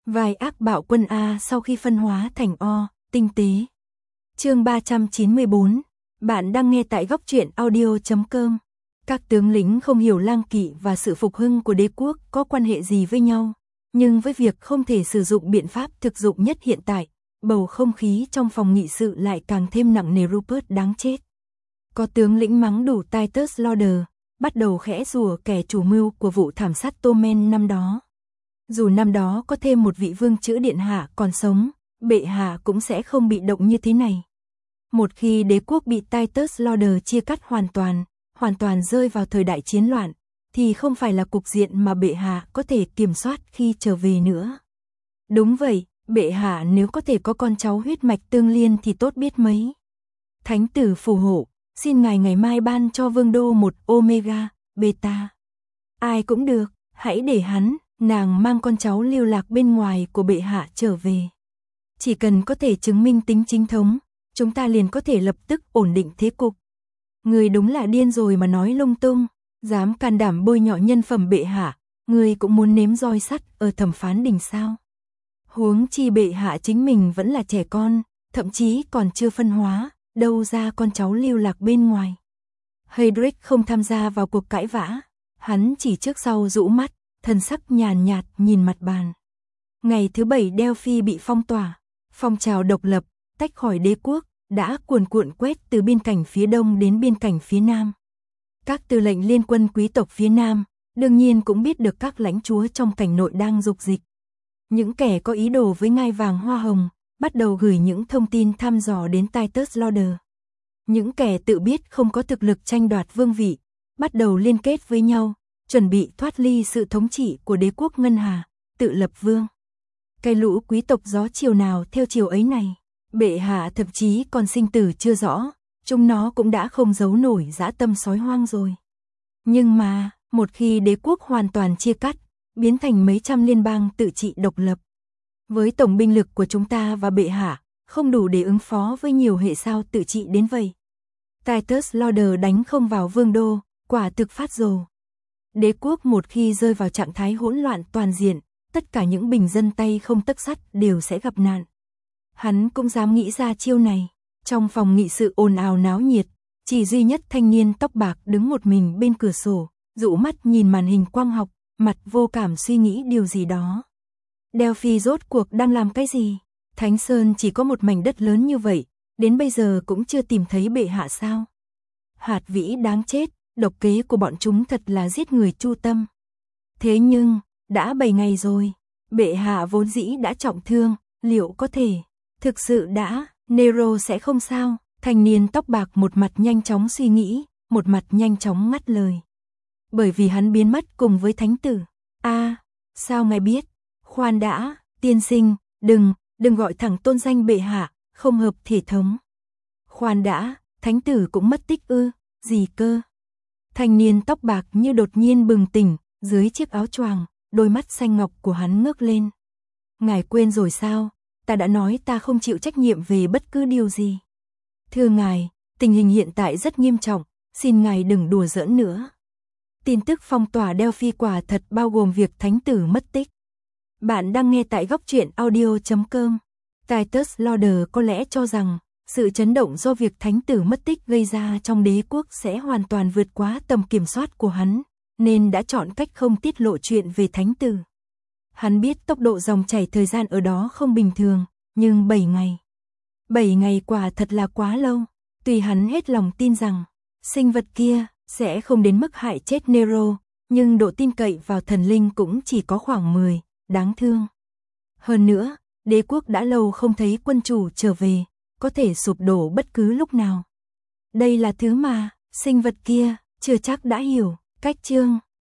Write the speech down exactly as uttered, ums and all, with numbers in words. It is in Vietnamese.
Vai ác bạo quân A sau khi phân hóa thành O, tinh tế. Chương ba trăm chín mươi bốn. Bạn đang nghe tại góc truyện audio chấm com. Các tướng lĩnh không hiểu lang kỵ và sự phục hưng của đế quốc có quan hệ gì với nhau, nhưng với việc không thể sử dụng biện pháp thực dụng nhất hiện tại, bầu không khí trong phòng nghị sự lại càng thêm nặng nề. Rupert đáng chết. Có tướng lĩnh mắng đủ Titus Lauder, bắt đầu khẽ rủa kẻ chủ mưu của vụ thảm sát Tommen năm đó. Dù năm đó có thêm một vị vương chữ điện hạ còn sống, bệ hạ cũng sẽ không bị động như thế này. Một khi đế quốc bị Titus Lauder chia cắt hoàn toàn, hoàn toàn rơi vào thời đại chiến loạn, thì không phải là cục diện mà bệ hạ có thể kiểm soát khi trở về nữa. Đúng vậy, bệ hạ nếu có thể có con cháu huyết mạch tương liên thì tốt biết mấy. Thánh tử phù hộ, xin ngài ngày mai ban cho vương đô một Omega, Beta. Ai cũng được, hãy để hắn, nàng mang con cháu lưu lạc bên ngoài của bệ hạ trở về. Chỉ cần có thể chứng minh tính chính thống, chúng ta liền có thể lập tức ổn định thế cục. Người đúng là điên rồi mà nói lung tung, dám can đảm bôi nhọ nhân phẩm bệ hạ, người cũng muốn nếm roi sắt ở thẩm phán đình sao? Huống chi bệ hạ chính mình vẫn là trẻ con, thậm chí còn chưa phân hóa, đâu ra con cháu lưu lạc bên ngoài. Heydrich không tham gia vào cuộc cãi vã, hắn chỉ trước sau rũ mắt, thần sắc nhàn nhạt nhìn mặt bàn. Ngày thứ bảy Delphi bị phong tỏa, phong trào độc lập, tách khỏi đế quốc, đã cuồn cuộn quét từ biên cảnh phía đông đến biên cảnh phía nam. Các tư lệnh liên quân quý tộc phía nam, đương nhiên cũng biết được các lãnh chúa trong cảnh nội đang dục dịch. Những kẻ có ý đồ với ngai vàng hoa hồng, bắt đầu gửi những thông tin thăm dò đến Titus Lauder. Những kẻ tự biết không có thực lực tranh đoạt vương vị, bắt đầu liên kết với nhau, chuẩn bị thoát ly sự thống trị của đế quốc Ngân Hà, tự lập vương. Cái lũ quý tộc gió chiều nào theo chiều ấy này, bệ hạ thậm chí còn sinh tử chưa rõ, chúng nó cũng đã không giấu nổi dã tâm sói hoang rồi. Nhưng mà, một khi đế quốc hoàn toàn chia cắt, biến thành mấy trăm liên bang tự trị độc lập, với tổng binh lực của chúng ta và bệ hạ, không đủ để ứng phó với nhiều hệ sao tự trị đến vậy. Titus Lauder đánh không vào vương đô, quả thực phát rồ. Đế quốc một khi rơi vào trạng thái hỗn loạn toàn diện, tất cả những bình dân tay không tấc sắt đều sẽ gặp nạn. Hắn cũng dám nghĩ ra chiêu này. Trong phòng nghị sự ồn ào náo nhiệt, chỉ duy nhất thanh niên tóc bạc đứng một mình bên cửa sổ, dụ mắt nhìn màn hình quang học, mặt vô cảm suy nghĩ điều gì đó. Delphi rốt cuộc đang làm cái gì? Thánh Sơn chỉ có một mảnh đất lớn như vậy, đến bây giờ cũng chưa tìm thấy bệ hạ sao? Hạt vĩ đáng chết, độc kế của bọn chúng thật là giết người chu tâm. Thế nhưng, đã bảy ngày rồi, bệ hạ vốn dĩ đã trọng thương, liệu có thể, thực sự đã, Nero sẽ không sao? Thanh niên tóc bạc một mặt nhanh chóng suy nghĩ, một mặt nhanh chóng ngắt lời. Bởi vì hắn biến mất cùng với thánh tử. A, à, sao ngài biết? Khoan đã, tiên sinh, đừng, đừng gọi thẳng tôn danh bệ hạ, không hợp thể thống. Khoan đã, thánh tử cũng mất tích ư, gì cơ? Thanh niên tóc bạc như đột nhiên bừng tỉnh, dưới chiếc áo choàng, đôi mắt xanh ngọc của hắn ngước lên. Ngài quên rồi sao? Ta đã nói ta không chịu trách nhiệm về bất cứ điều gì. Thưa ngài, tình hình hiện tại rất nghiêm trọng, xin ngài đừng đùa giỡn nữa. Tin tức phong tỏa Delphi quả thật bao gồm việc thánh tử mất tích. Bạn đang nghe tại góc truyện audio chấm com. Titus Lauder có lẽ cho rằng, sự chấn động do việc thánh tử mất tích gây ra trong đế quốc sẽ hoàn toàn vượt quá tầm kiểm soát của hắn, nên đã chọn cách không tiết lộ chuyện về thánh tử. Hắn biết tốc độ dòng chảy thời gian ở đó không bình thường, nhưng bảy ngày. bảy ngày quả thật là quá lâu, tuy hắn hết lòng tin rằng, sinh vật kia sẽ không đến mức hại chết Nero, nhưng độ tin cậy vào thần linh cũng chỉ có khoảng mười, đáng thương. Hơn nữa, đế quốc đã lâu không thấy quân chủ trở về, có thể sụp đổ bất cứ lúc nào. Đây là thứ mà, sinh vật kia, chưa chắc đã hiểu, cách chương.